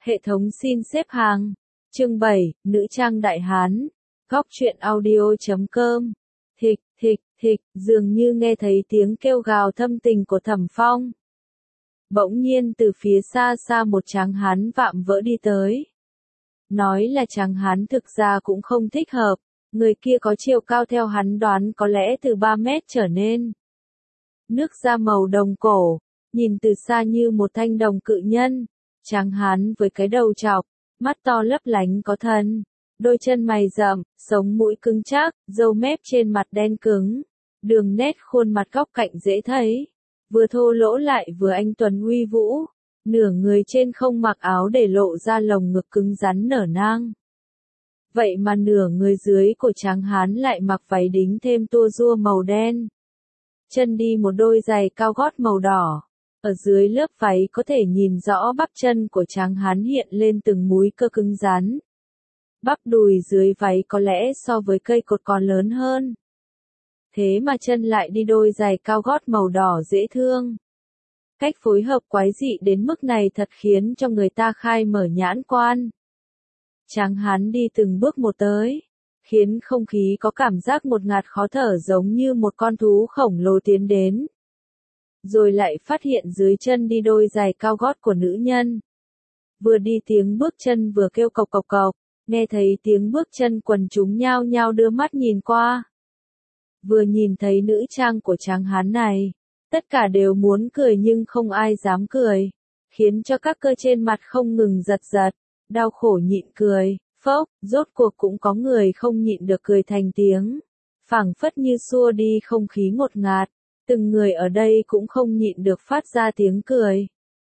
Hệ thống xin xếp hàng. Chương 7, Nữ trang Đại Hán. Góc truyện audio.com. Thịch, thịch, thịch, dường như nghe thấy tiếng kêu gào thâm tình của Thẩm Phong. Bỗng nhiên từ phía xa xa một tráng hán vạm vỡ đi tới. Nói là tráng hán thực ra cũng không thích hợp, người kia có chiều cao theo hắn đoán có lẽ từ 3 mét trở nên. Nước da màu đồng cổ, nhìn từ xa như một thanh đồng cự nhân. Tráng hán với cái đầu trọc, mắt to lấp lánh có thần, đôi chân mày rậm, sống mũi cứng chắc, râu mép trên mặt đen cứng, đường nét khuôn mặt góc cạnh dễ thấy, vừa thô lỗ lại vừa anh tuấn uy vũ, nửa người trên không mặc áo để lộ ra lồng ngực cứng rắn nở nang. Vậy mà nửa người dưới của tráng hán lại mặc váy đính thêm tua rua màu đen. Chân đi một đôi giày cao gót màu đỏ. Ở dưới lớp váy có thể nhìn rõ bắp chân của tráng hán hiện lên từng múi cơ cứng rắn. Bắp đùi dưới váy có lẽ so với cây cột còn lớn hơn. Thế mà chân lại đi đôi giày cao gót màu đỏ dễ thương. Cách phối hợp quái dị đến mức này thật khiến cho người ta khai mở nhãn quan. Tráng hán đi từng bước một tới, khiến không khí có cảm giác ngột ngạt khó thở giống như một con thú khổng lồ tiến đến. Rồi lại phát hiện dưới chân đi đôi giày cao gót của nữ nhân. Vừa đi tiếng bước chân vừa kêu cộc cộc cộc, nghe thấy tiếng bước chân quần chúng nhao nhao đưa mắt nhìn qua. Vừa nhìn thấy nữ trang của tráng hán này, tất cả đều muốn cười nhưng không ai dám cười, khiến cho các cơ trên mặt không ngừng giật giật, đau khổ nhịn cười, phốc, rốt cuộc cũng có người không nhịn được cười thành tiếng, phảng phất như xua đi không khí ngột ngạt. Từng người ở đây cũng không nhịn được phát ra tiếng cười.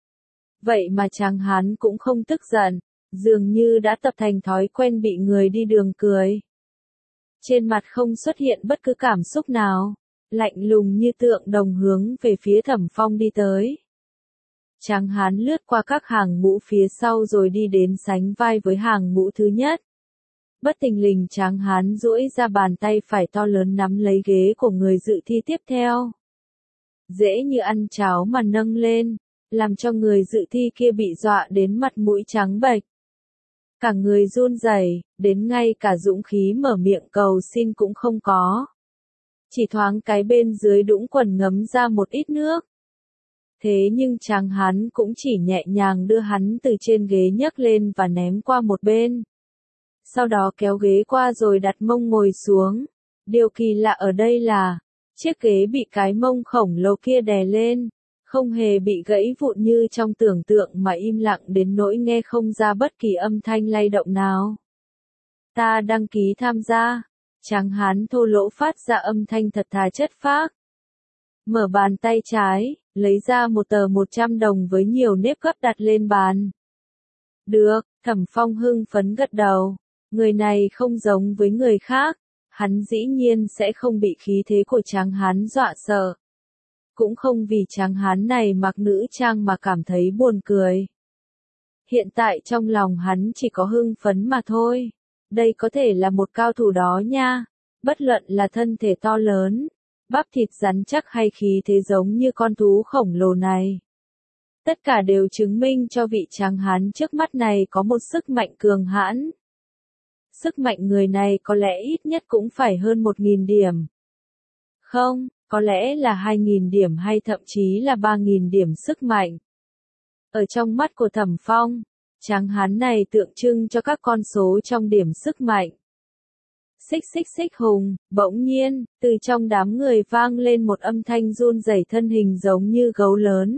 Vậy mà tráng hán cũng không tức giận, dường như đã tập thành thói quen bị người đi đường cười. Trên mặt không xuất hiện bất cứ cảm xúc nào, lạnh lùng như tượng đồng hướng về phía Thẩm Phong đi tới. Tráng hán lướt qua các hàng mũ phía sau rồi đi đến sánh vai với hàng mũ thứ nhất. Bất thình lình tráng hán duỗi ra bàn tay phải to lớn nắm lấy ghế của người dự thi tiếp theo. Dễ như ăn cháo mà nâng lên, làm cho người dự thi kia bị dọa đến mặt mũi trắng bệch. Cả người run rẩy, đến ngay cả dũng khí mở miệng cầu xin cũng không có. Chỉ thoáng cái bên dưới đũng quần ngấm ra một ít nước. Thế nhưng tráng hán cũng chỉ nhẹ nhàng đưa hắn từ trên ghế nhấc lên và ném qua một bên. Sau đó kéo ghế qua rồi đặt mông ngồi xuống. Điều kỳ lạ ở đây là chiếc ghế bị cái mông khổng lồ kia đè lên, không hề bị gãy vụn như trong tưởng tượng mà im lặng đến nỗi nghe không ra bất kỳ âm thanh lay động nào. Ta đăng ký tham gia. Tráng hán thô lỗ phát ra âm thanh thật thà chất phác. Mở bàn tay trái, lấy ra một tờ 100 đồng với nhiều nếp gấp đặt lên bàn. Được, Thẩm Phong hưng phấn gật đầu. Người này không giống với người khác. Hắn dĩ nhiên sẽ không bị khí thế của tráng hán dọa sợ. Cũng không vì tráng hán này mặc nữ trang mà cảm thấy buồn cười. Hiện tại trong lòng hắn chỉ có hưng phấn mà thôi. Đây có thể là một cao thủ đó nha. Bất luận là thân thể to lớn, bắp thịt rắn chắc hay khí thế giống như con thú khổng lồ này. Tất cả đều chứng minh cho vị tráng hán trước mắt này có một sức mạnh cường hãn. Sức mạnh người này có lẽ ít nhất cũng phải hơn 1.000 điểm. Không, có lẽ là 2.000 điểm hay thậm chí là 3.000 điểm sức mạnh. Ở trong mắt của Thẩm Phong, tráng hán này tượng trưng cho các con số trong điểm sức mạnh. Xích xích xích hùng, bỗng nhiên, từ trong đám người vang lên một âm thanh run rẩy thân hình giống như gấu lớn.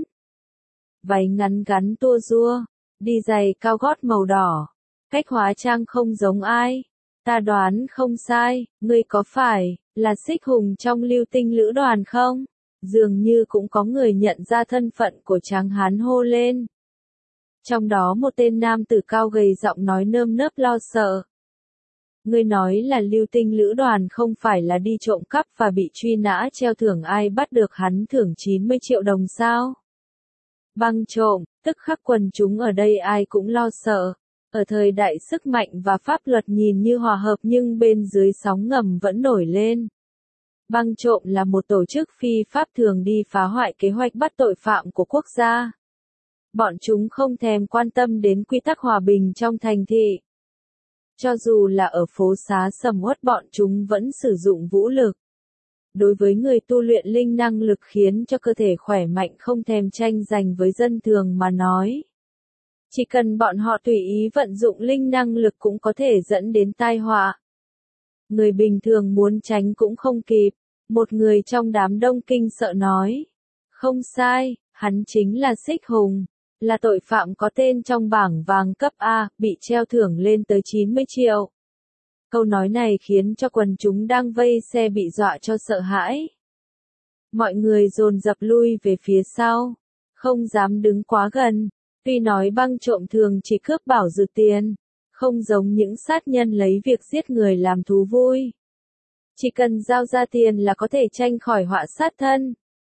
Váy ngắn gắn tua rua, đi giày cao gót màu đỏ. Cách hóa trang không giống ai. Ta đoán không sai, ngươi có phải là xích hùng trong Lưu Tinh Lữ đoàn không? Dường như cũng có người nhận ra thân phận của tráng hán hô lên. Trong đó một tên nam tử cao gầy giọng nói nơm nớp lo sợ. Ngươi nói là Lưu Tinh Lữ đoàn không phải là đi trộm cắp và bị truy nã treo thưởng ai bắt được hắn thưởng 90 triệu đồng sao? Băng trộm, tức khắc quần chúng ở đây ai cũng lo sợ. Ở thời đại sức mạnh và pháp luật nhìn như hòa hợp nhưng bên dưới sóng ngầm vẫn nổi lên. Băng trộm là một tổ chức phi pháp thường đi phá hoại kế hoạch bắt tội phạm của quốc gia. Bọn chúng không thèm quan tâm đến quy tắc hòa bình trong thành thị. Cho dù là ở phố xá sầm uất bọn chúng vẫn sử dụng vũ lực. Đối với người tu luyện linh năng lực khiến cho cơ thể khỏe mạnh không thèm tranh giành với dân thường mà nói. Chỉ cần bọn họ tùy ý vận dụng linh năng lực cũng có thể dẫn đến tai họa. Người bình thường muốn tránh cũng không kịp. Một người trong đám đông kinh sợ nói. Không sai, hắn chính là Xích Hùng. Là tội phạm có tên trong bảng vàng cấp A, bị treo thưởng lên tới 90 triệu. Câu nói này khiến cho quần chúng đang vây xe bị dọa cho sợ hãi. Mọi người dồn dập lui về phía sau, không dám đứng quá gần. Tuy nói băng trộm thường chỉ cướp bảo dư tiền, không giống những sát nhân lấy việc giết người làm thú vui. Chỉ cần giao ra tiền là có thể tranh khỏi họa sát thân.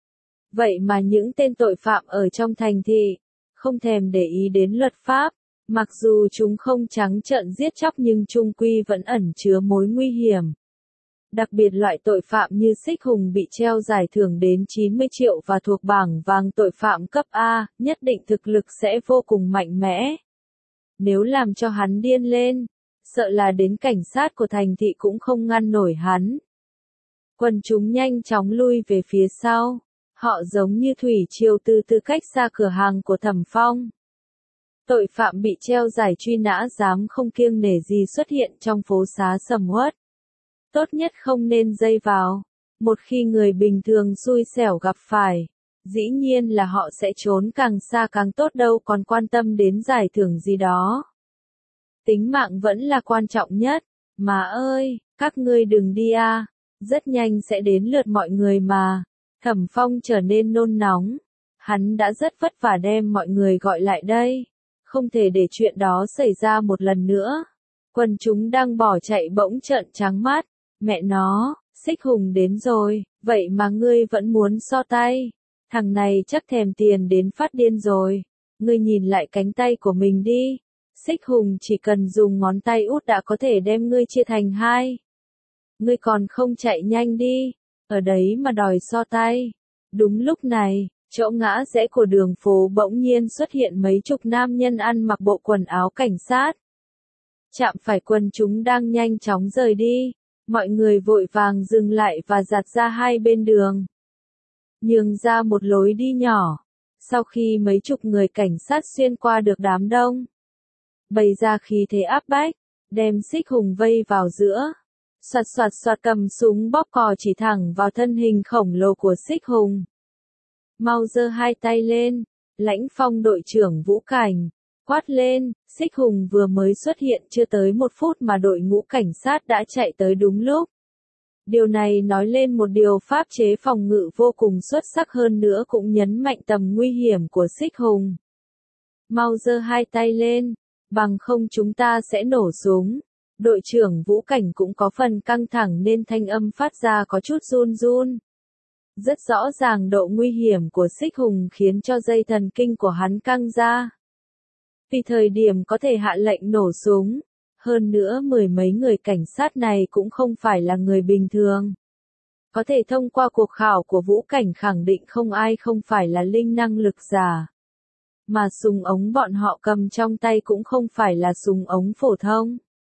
Vậy mà những tên tội phạm ở trong thành thị, không thèm để ý đến luật pháp, mặc dù chúng không trắng trợn giết chóc nhưng chung quy vẫn ẩn chứa mối nguy hiểm. Đặc biệt loại tội phạm như Xích Hùng bị treo giải thưởng đến 90 triệu và thuộc bảng vàng tội phạm cấp A, nhất định thực lực sẽ vô cùng mạnh mẽ. Nếu làm cho hắn điên lên, sợ là đến cảnh sát của thành thị cũng không ngăn nổi hắn. Quần chúng nhanh chóng lui về phía sau. Họ giống như thủy triều từ từ cách xa cửa hàng của Thẩm Phong. Tội phạm bị treo giải truy nã dám không kiêng nể gì xuất hiện trong phố xá sầm uất. Tốt nhất không nên dây vào. Một khi người bình thường xui xẻo gặp phải, dĩ nhiên là họ sẽ trốn càng xa càng tốt đâu còn quan tâm đến giải thưởng gì đó. Tính mạng vẫn là quan trọng nhất. Mà ơi, các ngươi đừng đi à, rất nhanh sẽ đến lượt mọi người mà. Thẩm Phong trở nên nôn nóng. Hắn đã rất vất vả đem mọi người gọi lại đây. Không thể để chuyện đó xảy ra một lần nữa. Quần chúng đang bỏ chạy bỗng trợn trắng mắt. Mẹ nó, Xích Hùng đến rồi, vậy mà ngươi vẫn muốn so tay. Thằng này chắc thèm tiền đến phát điên rồi. Ngươi nhìn lại cánh tay của mình đi. Xích Hùng chỉ cần dùng ngón tay út đã có thể đem ngươi chia thành hai. Ngươi còn không chạy nhanh đi. Ở đấy mà đòi so tay. Đúng lúc này, chỗ ngã rẽ của đường phố bỗng nhiên xuất hiện mấy chục nam nhân ăn mặc bộ quần áo cảnh sát. Chạm phải quần chúng đang nhanh chóng rời đi. Mọi người vội vàng dừng lại và dạt ra hai bên đường. Nhường ra một lối đi nhỏ. Sau khi mấy chục người cảnh sát xuyên qua được đám đông, bày ra khí thế áp bách, đem Xích Hùng vây vào giữa. Soạt soạt soạt cầm súng bóp cò chỉ thẳng vào thân hình khổng lồ của Xích Hùng. Mau giơ hai tay lên, Lãnh Phong đội trưởng Vũ Cảnh, quát lên, Xích Hùng vừa mới xuất hiện chưa tới 1 phút mà đội ngũ cảnh sát đã chạy tới đúng lúc. Điều này nói lên một điều pháp chế phòng ngự vô cùng xuất sắc hơn nữa cũng nhấn mạnh tầm nguy hiểm của Xích Hùng. Mau giơ hai tay lên, bằng không chúng ta sẽ nổ súng. Đội trưởng Vũ Cảnh cũng có phần căng thẳng nên thanh âm phát ra có chút run run. Rất rõ ràng độ nguy hiểm của Xích Hùng khiến cho dây thần kinh của hắn căng ra. Vì thời điểm có thể hạ lệnh nổ súng, hơn nữa 10 mấy người cảnh sát này cũng không phải là người bình thường. Có thể thông qua cuộc khảo của Vũ Cảnh khẳng định không ai không phải là linh năng lực giả. Mà súng ống bọn họ cầm trong tay cũng không phải là súng ống phổ thông.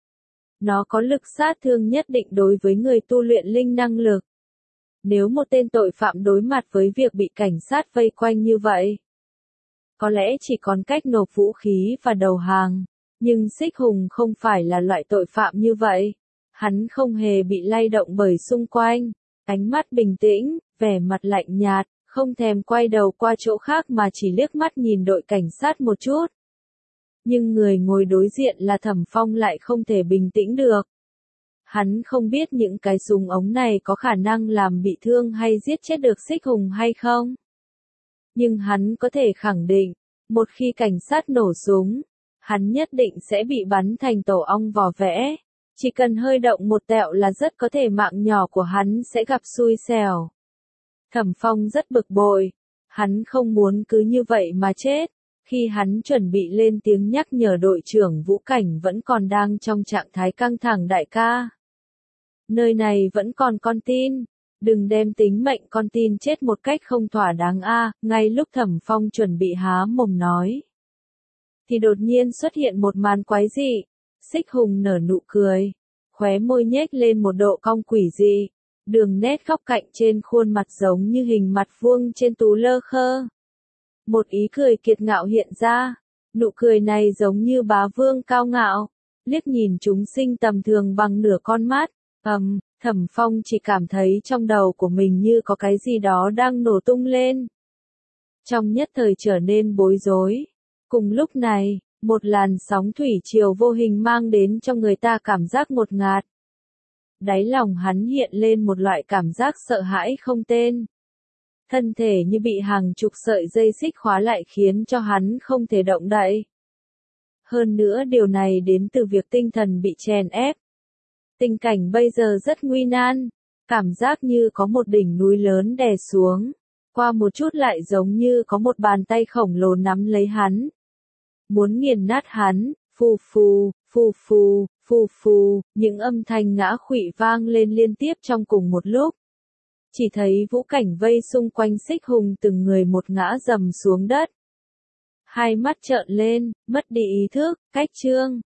Nó có lực sát thương nhất định đối với người tu luyện linh năng lực. Nếu một tên tội phạm đối mặt với việc bị cảnh sát vây quanh như vậy, có lẽ chỉ còn cách nộp vũ khí và đầu hàng. Nhưng Xích Hùng không phải là loại tội phạm như vậy. Hắn không hề bị lay động bởi xung quanh. Ánh mắt bình tĩnh, vẻ mặt lạnh nhạt, không thèm quay đầu qua chỗ khác mà chỉ liếc mắt nhìn đội cảnh sát một chút. Nhưng người ngồi đối diện là Thẩm Phong lại không thể bình tĩnh được. Hắn không biết những cái súng ống này có khả năng làm bị thương hay giết chết được Xích Hùng hay không. Nhưng hắn có thể khẳng định, một khi cảnh sát nổ súng, hắn nhất định sẽ bị bắn thành tổ ong vò vẽ. Chỉ cần hơi động một tẹo là rất có thể mạng nhỏ của hắn sẽ gặp xui xẻo. Thẩm Phong rất bực bội. Hắn không muốn cứ như vậy mà chết. Khi hắn chuẩn bị lên tiếng nhắc nhở đội trưởng Vũ Cảnh vẫn còn đang trong trạng thái căng thẳng đại ca. Nơi này vẫn còn con tin. Đừng đem tính mệnh con tin chết một cách không thỏa đáng a. Ngay lúc Thẩm Phong chuẩn bị há mồm nói, thì đột nhiên xuất hiện một màn quái dị. Xích Hùng nở nụ cười, khóe môi nhếch lên một độ cong quỷ dị, đường nét góc cạnh trên khuôn mặt giống như hình mặt vuông trên tú lơ khơ. Một ý cười kiệt ngạo hiện ra, nụ cười này giống như bá vương cao ngạo, liếc nhìn chúng sinh tầm thường bằng nửa con mắt. Thẩm Phong chỉ cảm thấy trong đầu của mình như có cái gì đó đang nổ tung lên. Trong nhất thời trở nên bối rối. Cùng lúc này, một làn sóng thủy triều vô hình mang đến cho người ta cảm giác ngột ngạt. Đáy lòng hắn hiện lên một loại cảm giác sợ hãi không tên. Thân thể như bị hàng chục sợi dây xích khóa lại khiến cho hắn không thể động đậy. Hơn nữa điều này đến từ việc tinh thần bị chèn ép. Tình cảnh bây giờ rất nguy nan, cảm giác như có một đỉnh núi lớn đè xuống, qua một chút lại giống như có một bàn tay khổng lồ nắm lấy hắn. Muốn nghiền nát hắn, phù phù, phù phù, phù phù, những âm thanh ngã khuỵu vang lên liên tiếp trong cùng một lúc. Chỉ thấy vũ cảnh vây xung quanh Xích Hùng từng người một ngã dầm xuống đất. Hai mắt trợn lên, mất đi ý thức, cách trương.